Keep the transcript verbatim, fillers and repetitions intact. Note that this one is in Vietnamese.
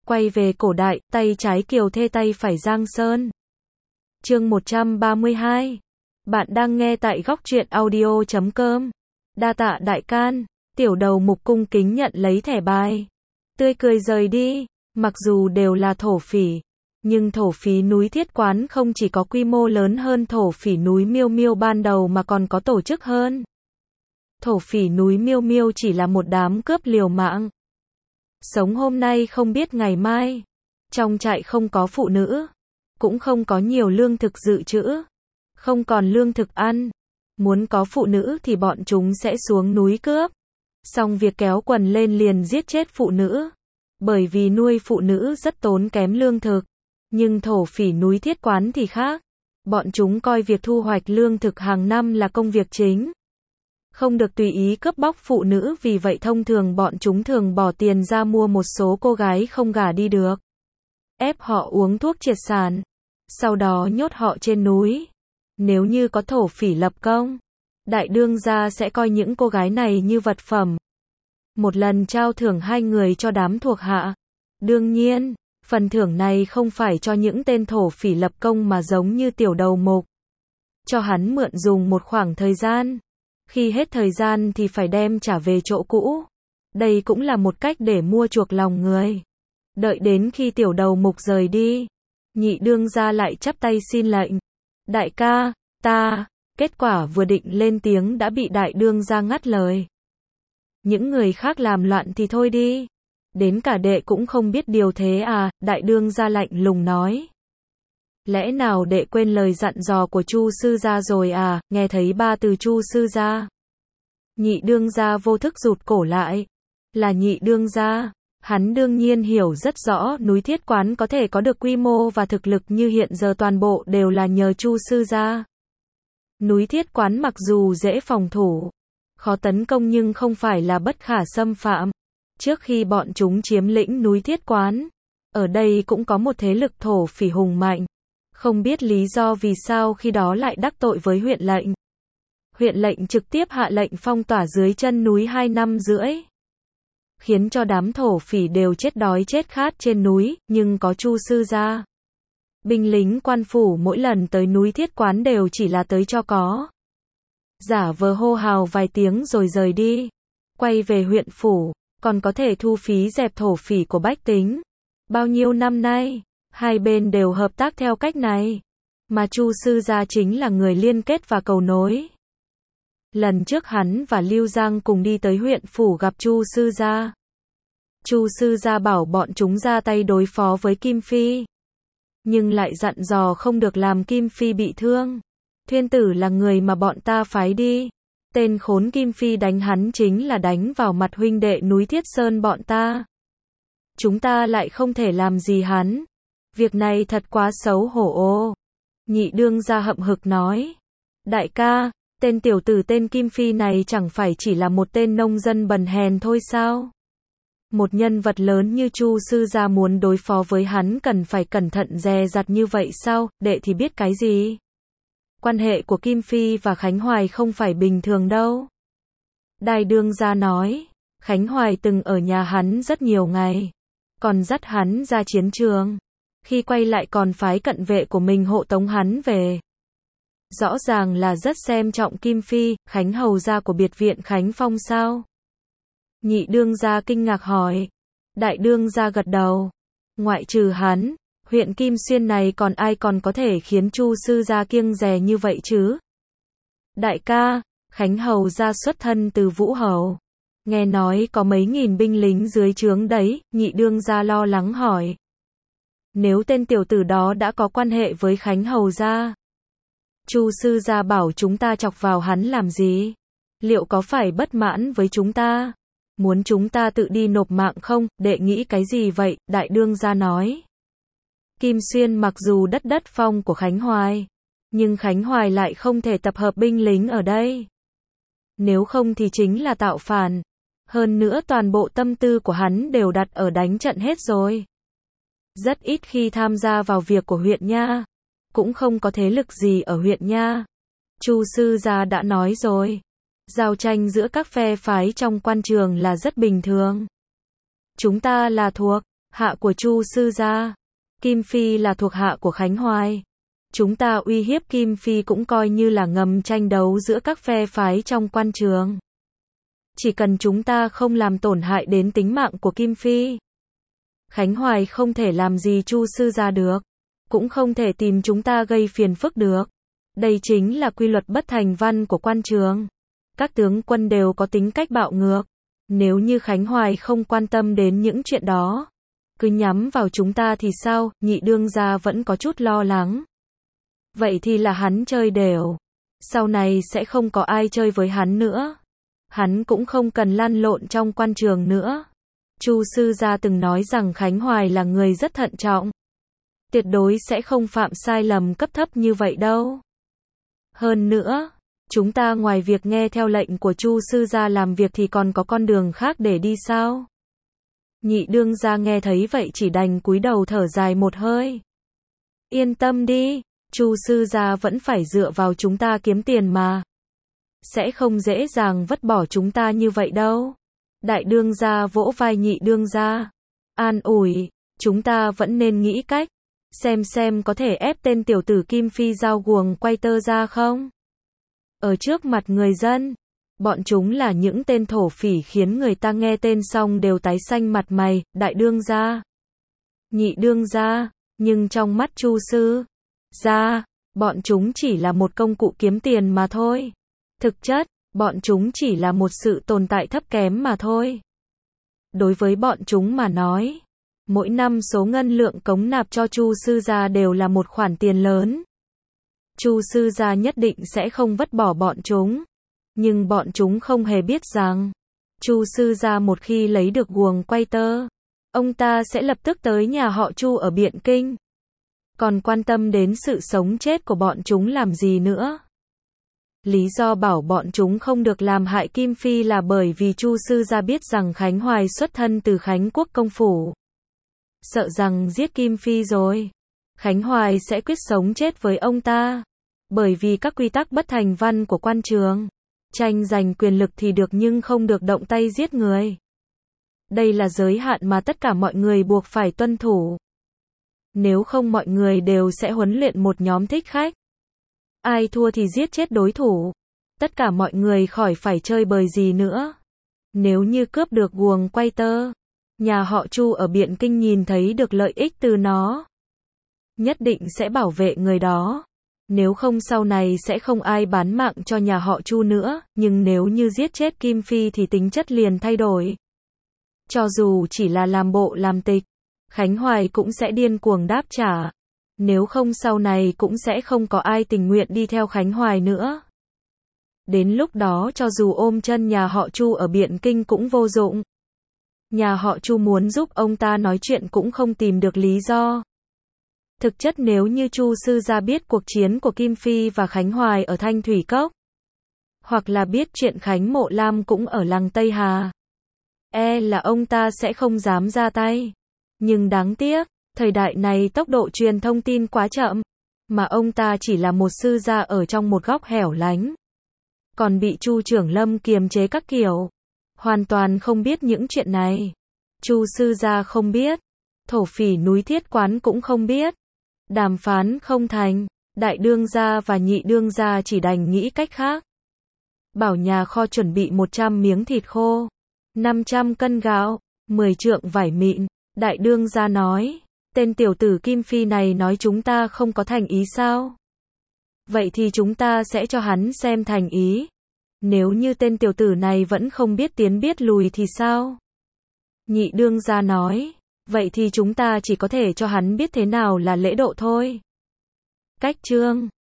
Quay về cổ đại, tay trái Kiều Thê tay phải Giang Sơn. Chương một trăm ba mươi hai. Bạn đang nghe tại góc truyện audio chấm com. Đa tạ đại can, tiểu đầu mục cung kính nhận lấy thẻ bài. Tươi cười rời đi, mặc dù đều là thổ phỉ, nhưng thổ phỉ núi Thiết Quán không chỉ có quy mô lớn hơn thổ phỉ núi Miêu Miêu ban đầu mà còn có tổ chức hơn. Thổ phỉ núi Miêu Miêu chỉ là một đám cướp liều mạng. Sống hôm nay không biết ngày mai. Trong trại không có phụ nữ, cũng không có nhiều lương thực dự trữ, không còn lương thực ăn. Muốn có phụ nữ thì bọn chúng sẽ xuống núi cướp. Xong việc kéo quần lên liền giết chết phụ nữ. Bởi vì nuôi phụ nữ rất tốn kém lương thực. Nhưng thổ phỉ núi Thiết Quán thì khác. Bọn chúng coi việc thu hoạch lương thực hàng năm là công việc chính. Không được tùy ý cướp bóc phụ nữ, vì vậy thông thường bọn chúng thường bỏ tiền ra mua một số cô gái không gả đi được. Ép họ uống thuốc triệt sản. Sau đó nhốt họ trên núi. Nếu như có thổ phỉ lập công, đại đương gia sẽ coi những cô gái này như vật phẩm. Một lần trao thưởng hai người cho đám thuộc hạ. Đương nhiên, phần thưởng này không phải cho những tên thổ phỉ lập công mà giống như tiểu đầu mục. Cho hắn mượn dùng một khoảng thời gian. Khi hết thời gian thì phải đem trả về chỗ cũ. Đây cũng là một cách để mua chuộc lòng người. Đợi đến khi tiểu đầu mục rời đi, nhị đương gia lại chắp tay xin lệnh. Đại ca, ta, kết quả vừa định lên tiếng đã bị đại đương gia ngắt lời. Những người khác làm loạn thì thôi đi. Đến cả đệ cũng không biết điều thế à, đại đương gia lạnh lùng nói. Lẽ nào đệ quên lời dặn dò của Chu sư gia rồi à, nghe thấy ba từ Chu sư gia. Nhị đương gia vô thức rụt cổ lại. Là nhị đương gia. Hắn đương nhiên hiểu rất rõ núi Thiết Quán có thể có được quy mô và thực lực như hiện giờ toàn bộ đều là nhờ Chu sư gia. Núi Thiết Quán mặc dù dễ phòng thủ, khó tấn công nhưng không phải là bất khả xâm phạm. Trước khi bọn chúng chiếm lĩnh núi Thiết Quán, ở đây cũng có một thế lực thổ phỉ hùng mạnh. Không biết lý do vì sao khi đó lại đắc tội với huyện lệnh. Huyện lệnh trực tiếp hạ lệnh phong tỏa dưới chân núi hai năm rưỡi. Khiến cho đám thổ phỉ đều chết đói chết khát trên núi, nhưng có Chu sư gia. Binh lính quan phủ mỗi lần tới núi Thiết Quán đều chỉ là tới cho có. Giả vờ hô hào vài tiếng rồi rời đi. Quay về huyện phủ, còn có thể thu phí dẹp thổ phỉ của bách tính. Bao nhiêu năm nay, hai bên đều hợp tác theo cách này. Mà Chu sư gia chính là người liên kết và cầu nối. Lần trước hắn và Lưu Giang cùng đi tới huyện phủ gặp Chu sư gia. Chu sư gia bảo bọn chúng ra tay đối phó với Kim Phi. Nhưng lại dặn dò không được làm Kim Phi bị thương. Thuyên Tử là người mà bọn ta phái đi. Tên khốn Kim Phi đánh hắn chính là đánh vào mặt huynh đệ núi Thiết Sơn bọn ta. Chúng ta lại không thể làm gì hắn. Việc này thật quá xấu hổ ô. Nhị đương gia hậm hực nói. Đại ca, tên tiểu tử tên Kim Phi này chẳng phải chỉ là một tên nông dân bần hèn thôi sao? Một nhân vật lớn như Chu sư gia muốn đối phó với hắn cần phải cẩn thận dè dặt như vậy sao? Đệ thì biết cái gì? Quan hệ của Kim Phi và Khánh Hoài không phải bình thường đâu. Đại đương gia nói. Khánh Hoài từng ở nhà hắn rất nhiều ngày. Còn dắt hắn ra chiến trường. Khi quay lại còn phái cận vệ của mình hộ tống hắn về. Rõ ràng là rất xem trọng Kim Phi, Khánh hầu gia của biệt viện Khánh Phong sao? Nhị đương gia kinh ngạc hỏi. Đại đương gia gật đầu. Ngoại trừ hắn, huyện Kim Xuyên này còn ai còn có thể khiến Chu sư gia kiêng dè như vậy chứ? Đại ca, Khánh hầu gia xuất thân từ Vũ Hầu. Nghe nói có mấy nghìn binh lính dưới trướng đấy, nhị đương gia lo lắng hỏi. Nếu tên tiểu tử đó đã có quan hệ với Khánh hầu gia, Chu sư gia bảo chúng ta chọc vào hắn làm gì? Liệu có phải bất mãn với chúng ta? Muốn chúng ta tự đi nộp mạng không? Đệ nghĩ cái gì vậy? Đại đương gia nói. Kim Xuyên mặc dù đất đất phong của Khánh Hoài, nhưng Khánh Hoài lại không thể tập hợp binh lính ở đây. Nếu không thì chính là tạo phản. Hơn nữa toàn bộ tâm tư của hắn đều đặt ở đánh trận hết rồi. Rất ít khi tham gia vào việc của huyện nha. Cũng không có thế lực gì ở huyện nha. Chu sư gia đã nói rồi. Giao tranh giữa các phe phái trong quan trường là rất bình thường. Chúng ta là thuộc hạ của Chu sư gia. Kim Phi là thuộc hạ của Khánh Hoài. Chúng ta uy hiếp Kim Phi cũng coi như là ngầm tranh đấu giữa các phe phái trong quan trường. Chỉ cần chúng ta không làm tổn hại đến tính mạng của Kim Phi, Khánh Hoài không thể làm gì Chu sư gia được, cũng không thể tìm chúng ta gây phiền phức được. Đây chính là quy luật bất thành văn của quan trường. Các tướng quân đều có tính cách bạo ngược. Nếu như Khánh Hoài không quan tâm đến những chuyện đó, cứ nhắm vào chúng ta thì sao? Nhị đương gia vẫn có chút lo lắng. Vậy thì là hắn chơi đều. Sau này sẽ không có ai chơi với hắn nữa. Hắn cũng không cần lăn lộn trong quan trường nữa. Chu sư gia từng nói rằng Khánh Hoài là người rất thận trọng. Tuyệt đối sẽ không phạm sai lầm cấp thấp như vậy đâu. Hơn nữa, chúng ta ngoài việc nghe theo lệnh của Chu sư gia làm việc thì còn có con đường khác để đi sao? Nhị đương gia nghe thấy vậy chỉ đành cúi đầu thở dài một hơi. Yên tâm đi, Chu sư gia vẫn phải dựa vào chúng ta kiếm tiền mà. Sẽ không dễ dàng vứt bỏ chúng ta như vậy đâu. Đại đương gia vỗ vai nhị đương gia, an ủi, chúng ta vẫn nên nghĩ cách, xem xem có thể ép tên tiểu tử Kim Phi giao guồng quay tơ ra không. Ở trước mặt người dân, bọn chúng là những tên thổ phỉ khiến người ta nghe tên xong đều tái xanh mặt mày. Đại đương gia, nhị đương gia, nhưng trong mắt Chu sư gia, bọn chúng chỉ là một công cụ kiếm tiền mà thôi. Thực chất, bọn chúng chỉ là một sự tồn tại thấp kém mà thôi. Đối với bọn chúng mà nói, mỗi năm số ngân lượng cống nạp cho Chu sư gia đều là một khoản tiền lớn. Chu sư gia nhất định sẽ không vứt bỏ bọn chúng. Nhưng bọn chúng không hề biết rằng, Chu sư gia một khi lấy được guồng quay tơ, ông ta sẽ lập tức tới nhà họ Chu ở Biện Kinh. Còn quan tâm đến sự sống chết của bọn chúng làm gì nữa? Lý do bảo bọn chúng không được làm hại Kim Phi là bởi vì Chu sư gia biết rằng Khánh Hoài xuất thân từ Khánh Quốc công phủ. Sợ rằng giết Kim Phi rồi, Khánh Hoài sẽ quyết sống chết với ông ta. Bởi vì các quy tắc bất thành văn của quan trường, tranh giành quyền lực thì được nhưng không được động tay giết người. Đây là giới hạn mà tất cả mọi người buộc phải tuân thủ. Nếu không mọi người đều sẽ huấn luyện một nhóm thích khách. Ai thua thì giết chết đối thủ. Tất cả mọi người khỏi phải chơi bời gì nữa. Nếu như cướp được guồng quay tơ, nhà họ Chu ở Biện Kinh nhìn thấy được lợi ích từ nó, nhất định sẽ bảo vệ người đó. Nếu không sau này sẽ không ai bán mạng cho nhà họ Chu nữa, nhưng nếu như giết chết Kim Phi thì tính chất liền thay đổi. Cho dù chỉ là làm bộ làm tịch, Khánh Hoài cũng sẽ điên cuồng đáp trả. Nếu không sau này cũng sẽ không có ai tình nguyện đi theo Khánh Hoài nữa. Đến lúc đó cho dù ôm chân nhà họ Chu ở Biện Kinh cũng vô dụng. Nhà họ Chu muốn giúp ông ta nói chuyện cũng không tìm được lý do. Thực chất nếu như Chu sư gia biết cuộc chiến của Kim Phi và Khánh Hoài ở Thanh Thủy Cốc, hoặc là biết chuyện Khánh Mộ Lam cũng ở làng Tây Hà, e là ông ta sẽ không dám ra tay. Nhưng đáng tiếc, thời đại này tốc độ truyền thông tin quá chậm, mà ông ta chỉ là một sư gia ở trong một góc hẻo lánh, còn bị Chu Trưởng Lâm kiềm chế các kiểu, hoàn toàn không biết những chuyện này. Chu sư gia không biết, thổ phỉ núi Thiết Quán cũng không biết. Đàm phán không thành, đại đương gia và nhị đương gia chỉ đành nghĩ cách khác. Bảo nhà kho chuẩn bị một trăm miếng thịt khô, năm trăm cân gạo, mười trượng vải mịn. Đại đương gia nói, tên tiểu tử Kim Phi này nói chúng ta không có thành ý sao? Vậy thì chúng ta sẽ cho hắn xem thành ý. Nếu như tên tiểu tử này vẫn không biết tiến biết lùi thì sao? Nhị đương gia nói, vậy thì chúng ta chỉ có thể cho hắn biết thế nào là lễ độ thôi. Cách chương